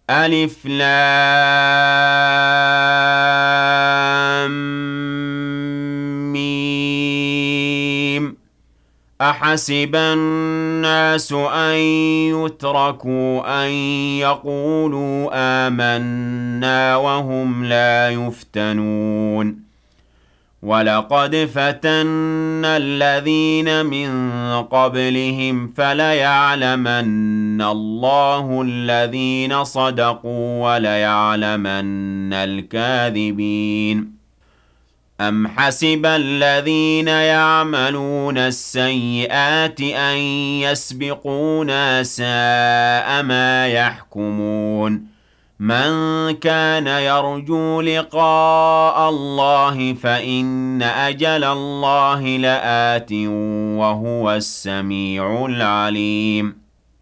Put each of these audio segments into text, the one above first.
ألف لام ميم. أحسب الناس أن يتركوا أن يقولوا آمنا وهم لا يفتنون. ولقد فتنا الذين من قبلهم فليعلمن الله الذين صدقوا وليعلمن الكاذبين. أم حسب الذين يعملون السيئات أن يسبقونا ساء ما يحكمون. من كان يرجو لقاء الله فإن أجل الله لآت وهو السميع العليم.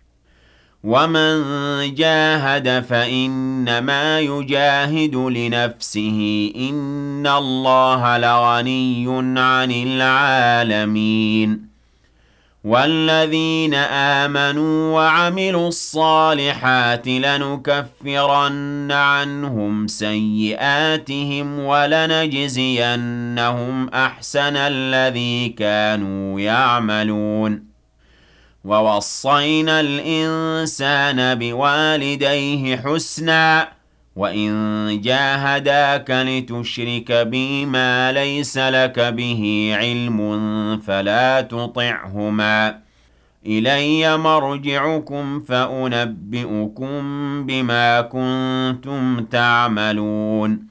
ومن جاهد فإنما يجاهد لنفسه إن الله لغني عن العالمين. والذين آمنوا وعملوا الصالحات لنكفرن عنهم سيئاتهم ولنجزينهم أحسن الذي كانوا يعملون. ووصينا الإنسان بوالديه حسنا وإن جاهداك لتشرك بي ما ليس لك به علم فلا تطعهما. إلي مرجعكم فأنبئكم بما كنتم تعملون.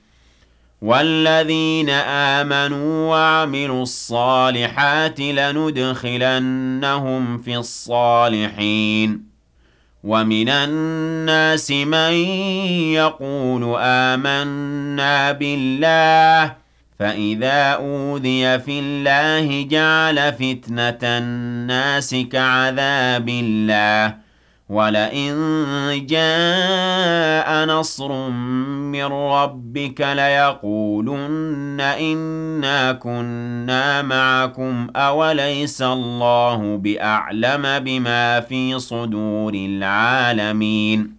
والذين آمنوا وعملوا الصالحات لندخلنهم في الصالحين. ومن الناس من يقول آمنا بالله فإذا أوذي في الله جعل فتنة الناس كعذاب الله. ولئن جاء نصر من ربك ليقولن إنا كنا معكم أوليس الله بأعلم بما في صدور العالمين.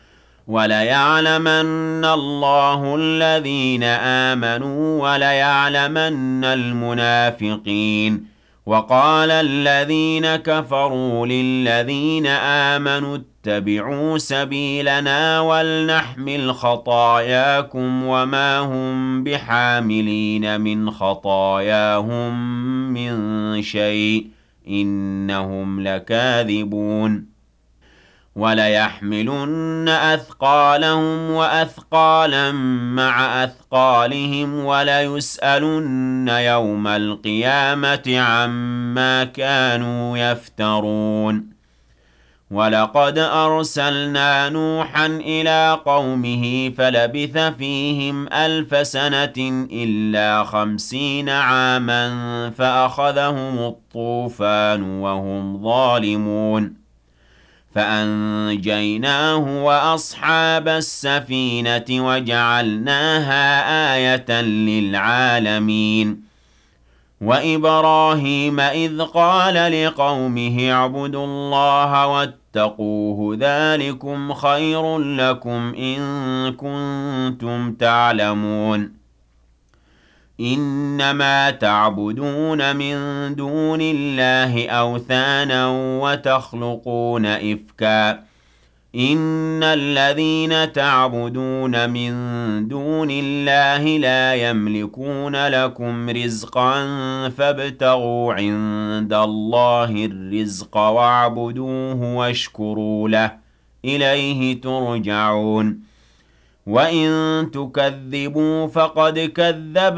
وليعلمن الله الذين آمنوا وليعلمن المنافقين. وقال الذين كفروا للذين آمنوا اتبعوا سبيلنا ولنحمل خطاياكم وما هم بحاملين من خطاياهم من شيء إنهم لكاذبون. وليحملن أثقالهم وأثقالا مع أثقالهم وليسألن يوم القيامة عما كانوا يفترون. ولقد أرسلنا نوحا إلى قومه فلبث فيهم 1000 سنة إلا 50 عاما فأخذهم الطوفان وهم ظالمون. فأنجيناه وأصحاب السفينة وجعلناها آية للعالمين. وإبراهيم إذ قال لقومه اعبدوا الله واتقوه ذلكم خير لكم إن كنتم تعلمون. إنما تعبدون من دون الله أوثانا وتخلقون إفكا. إن الذين تعبدون من دون الله لا يملكون لكم رزقا فابتغوا عند الله الرزق واعبدوه واشكروا له إليه ترجعون. وإن تكذبوا فقد كذب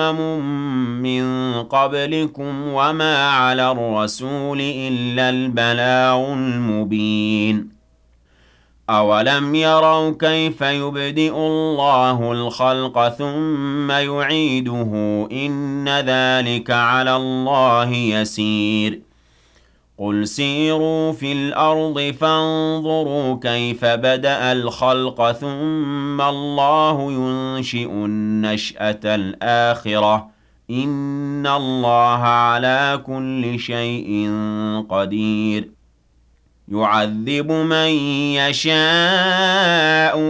من قبلكم وما على الرسول إلا البلاغ المبين. أولم يروا كيف يبدئ الله الخلق ثم يعيده إن ذلك على الله يسير. قل سيروا في الأرض فانظروا كيف بدأ الخلق ثم الله ينشئ النشأة الآخرة إن الله على كل شيء قدير. يعذب من يشاء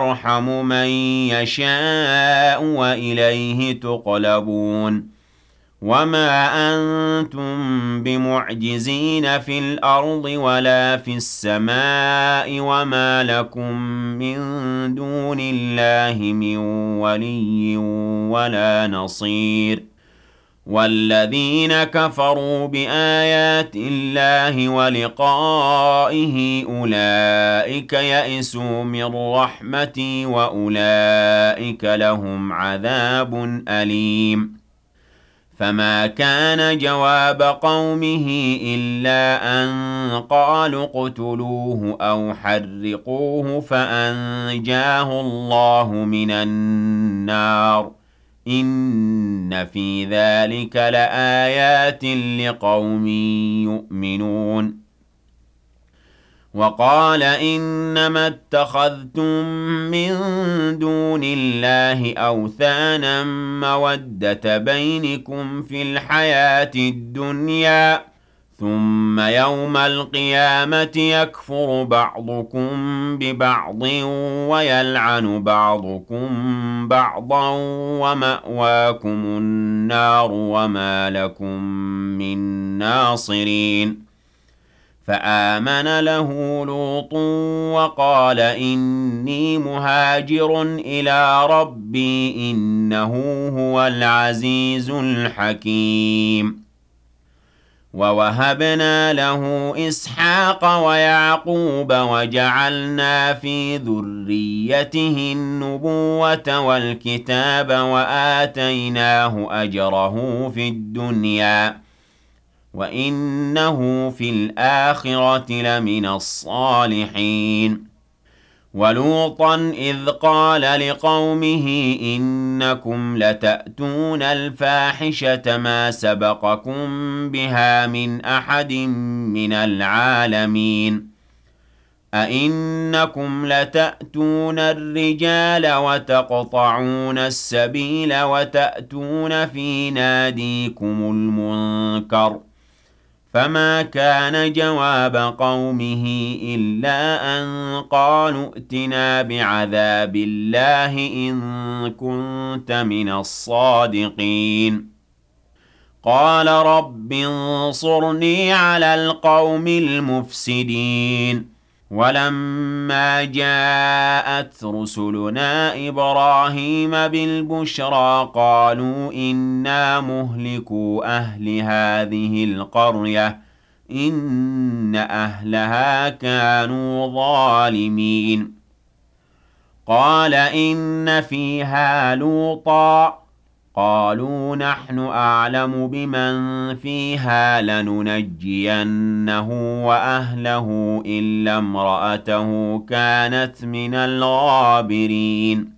يرحم من يشاء وإليه تقلبون وما أنتم بمعجزين في الأرض ولا في السماء وما لكم من دون الله من ولي ولا نصير والذين كفروا بآيات الله ولقائه أولئك يئسوا من رحمتي وأولئك لهم عذاب أليم فما كان جواب قومه إلا أن قالوا اقتلوه أو حرقوه فأنجاه الله من النار إن في ذلك لآيات لقوم يؤمنون وقال إنما اتخذتم من دون الله أوثانا مودة بينكم في الحياة الدنيا ثم يوم القيامة يكفر بعضكم ببعض ويلعن بعضكم بعضا ومأواكم النار وما لكم من ناصرين فآمن له لوط وقال إني مهاجر إلى ربي إنه هو العزيز الحكيم ووهبنا له إسحاق ويعقوب وجعلنا في ذريته النبوة والكتاب وآتيناه أجره في الدنيا وإنه في الآخرة لمن الصالحين ولوطا إذ قال لقومه إنكم لتأتون الفاحشة ما سبقكم بها من أحد من العالمين أئنكم لتأتون الرجال وتقطعون السبيل وتأتون في ناديكم المنكر فما كان جواب قومه إلا أن قالوا ائتنا بعذاب الله إن كنت من الصادقين قال رب انصرني على القوم المفسدين ولما جاءت رسلنا إبراهيم بالبشرى قالوا إنا مهلكو أهل هذه القرية إن أهلها كانوا ظالمين قال إن فيها لوطا قالوا نحن أعلم بمن فيها لننجينه وأهله إلا امرأته كانت من الغابرين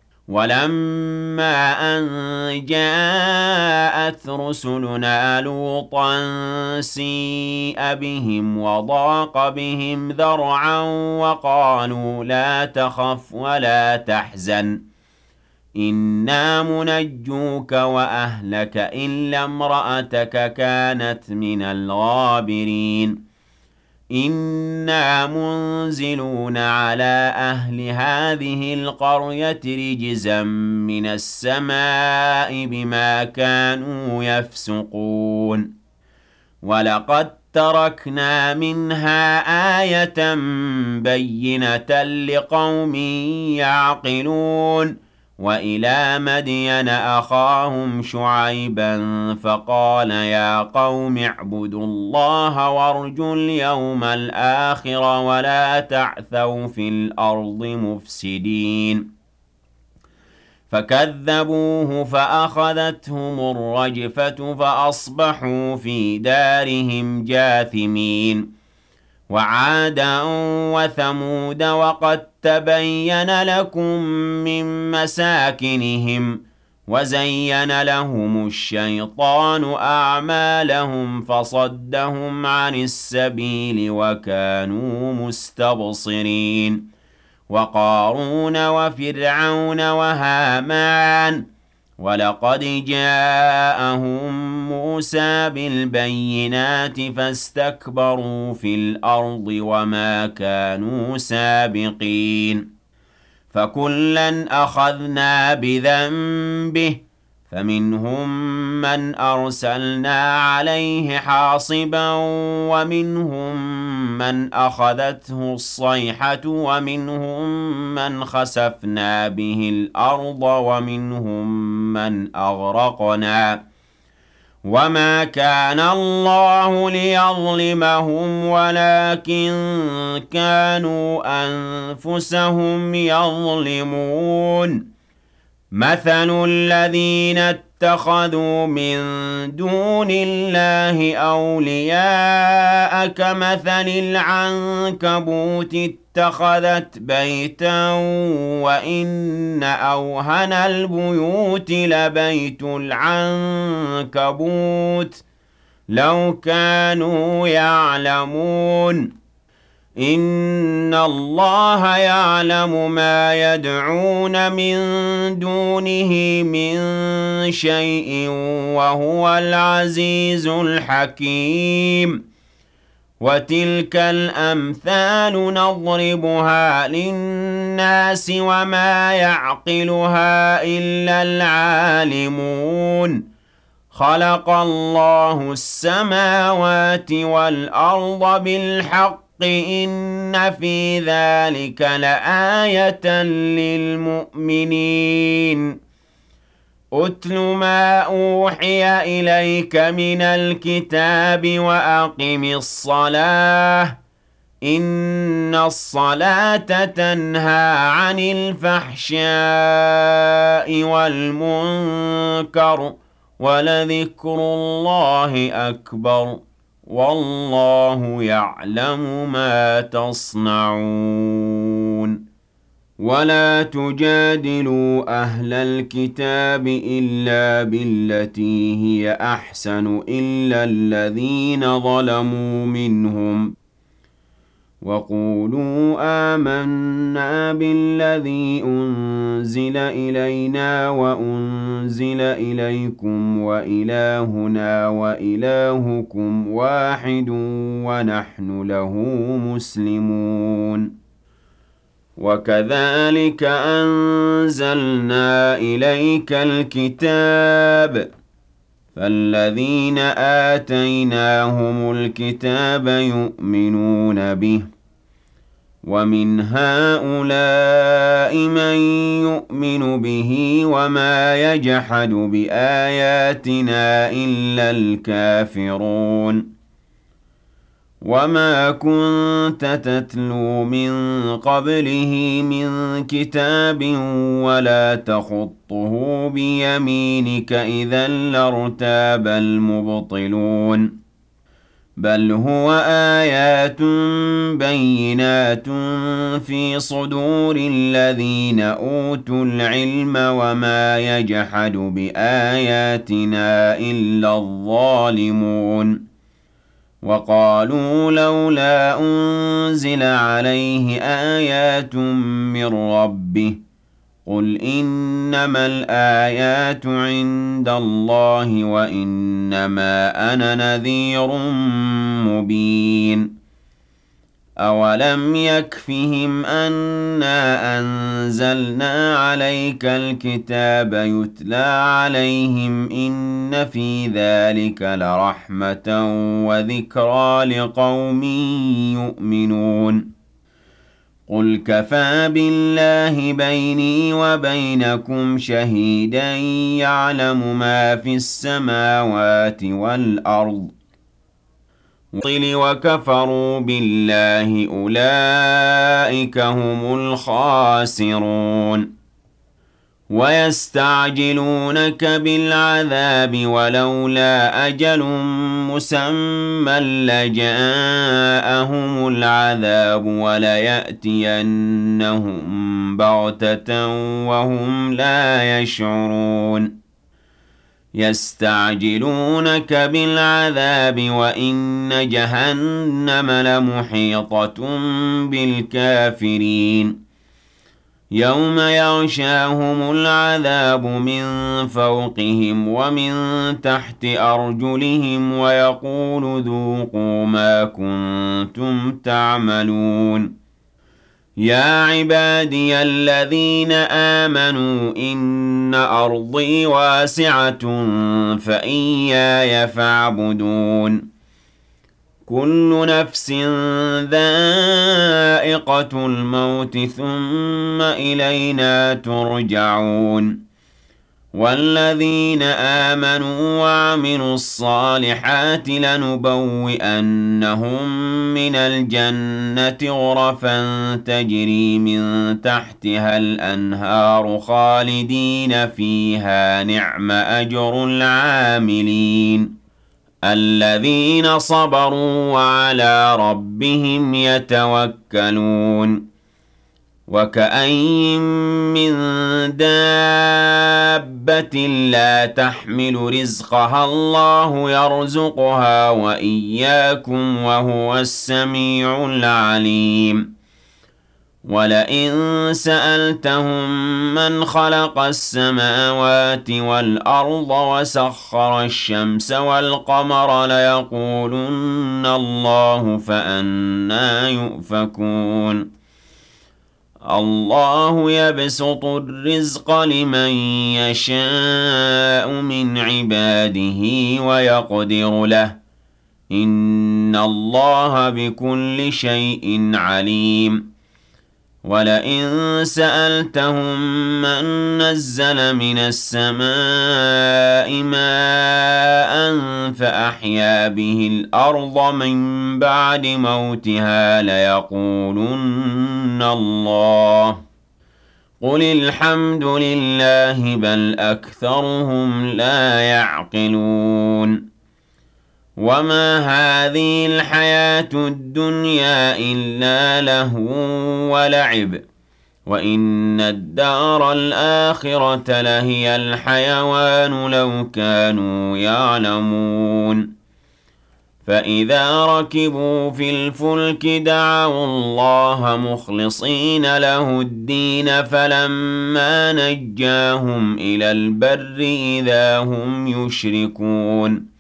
ولما أن جاءت رسلنا لوطا سيء بهم وضاق بهم ذرعا وقالوا لا تخف ولا تحزن إنا منجوك وأهلك إلا امرأتك كانت من الغابرين إنا منزلون على أهل هذه القرية رجزا من السماء بما كانوا يفسقون ولقد تركنا منها آية بينة لقوم يعقلون وإلى مدين أخاهم شعيبا فقال يا قوم اعبدوا الله وارجوا اليوم الآخر ولا تعثوا في الأرض مفسدين فكذبوه فأخذتهم الرجفة فأصبحوا في دارهم جاثمين وعادا وثمود وقد تبين لكم من مساكنهم وزين لهم الشيطان أعمالهم فصدهم عن السبيل وكانوا مستبصرين وقارون وفرعون وهامان ولقد جاءهم موسى بالبينات فاستكبروا في الأرض وما كانوا سابقين فكلا أخذنا بذنبه فمنهم من أرسلنا عليه حاصبا ومنهم من أخذته الصيحة ومنهم من خسفنا به الأرض ومنهم من أغرقنا وما كان الله ليظلمهم ولكن كانوا أنفسهم يظلمون مثل الذين اتخذوا من دون الله أولياء كمثل العنكبوت اتخذت بيتا وإن أوهن البيوت لبيت العنكبوت لو كانوا يعلمون إن الله يعلم ما يدعون من دونه من شيء وهو العزيز الحكيم وتلك الأمثال نضربها للناس وما يعقلها إلا العالمون خلق الله السماوات والأرض بالحق إن في ذلك لآية للمؤمنين أتل ما أوحي إليك من الكتاب وأقم الصلاة إن الصلاة تنهى عن الفحشاء والمنكر ولذكر الله أكبر والله يعلم ما تصنعون ولا تجادلوا أهل الكتاب إلا بالتي هي أحسن إلا الذين ظلموا منهم وقولوا آمنا بالذي أنزل إلينا وأنزل إليكم وإلهنا وإلهكم واحد ونحن له مسلمون وكذلك أنزلنا إليك الكتاب فالذين آتيناهم الكتاب يؤمنون به ومن هؤلاء من يؤمن به وما يجحد بآياتنا إلا الكافرون وما كنت تتلو من قبله من كتاب ولا تخطه بيمينك إذا لارتاب المبطلون بل هو آيات بينات في صدور الذين أوتوا العلم وما يجحد بآياتنا إلا الظالمون وقالوا لولا أنزل عليه آيات من ربه قل إنما الآيات عند الله وإنما أنا نذير مبين أولم يكفهم أنا أنزلنا عليك الكتاب يتلى عليهم إن في ذلك لرحمة وذكرى لقوم يؤمنون قل كفى بالله بيني وبينكم شهيدا يعلم ما في السماوات والأرض وكفروا بالله أولئك هم الخاسرون ويستعجلونك بالعذاب ولولا أجل مسمى لجاءهم العذاب وليأتينهم بغتة وهم لا يشعرون يستعجلونك بالعذاب وإن جهنم لمحيطة بالكافرين يوم يغشاهم العذاب من فوقهم ومن تحت أرجلهم ويقول ذوقوا ما كنتم تعملون يا عبادي الذين آمنوا إن أرضي واسعة فإياي فاعبدون كل نفس ذائقة الموت ثم إلينا ترجعون والذين آمنوا وعملوا الصالحات لنبوئنهم من الجنة غرفا تجري من تحتها الأنهار خالدين فيها نعم أجر العاملين الذين صبروا وعلى ربهم يتوكلون وكأين من دابة لا تحمل رزقها الله يرزقها وإياكم وهو السميع العليم ولئن سألتهم من خلق السماوات والأرض وسخر الشمس والقمر ليقولن الله فأنى يؤفكون الله يبسط الرزق لمن يشاء من عباده ويقدر له إن الله بكل شيء عليم ولئن سألتهم من نزل من السماء ماء فأحيا به الأرض من بعد موتها ليقولن الله قل الحمد لله بل أكثرهم لا يعقلون وما هذه الحياة الدنيا إلا لهو ولعب وإن الدار الآخرة لهي الحيوان لو كانوا يعلمون فإذا ركبوا في الفلك دعوا الله مخلصين له الدين فلما نجاهم إلى البر إذا هم يشركون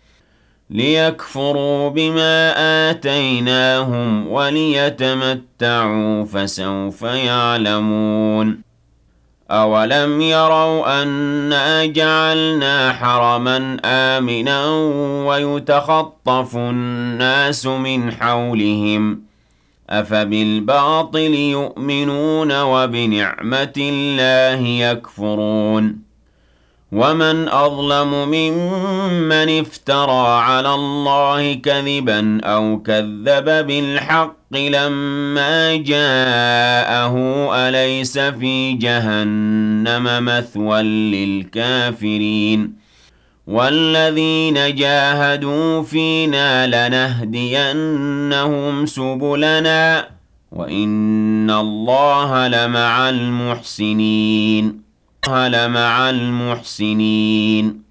ليكفروا بما آتيناهم وليتمتعوا فسوف يعلمون أولم يروا أنا جعلنا حرما آمنا ويتخطف الناس من حولهم أفبالباطل يؤمنون وبنعمة الله يكفرون ومن أظلم ممن افترى على الله كذبا أو كذب بالحق لما جاءه أليس في جهنم مثوى للكافرين والذين جاهدوا فينا لنهدينهم سبلنا وإن الله لمع المحسنين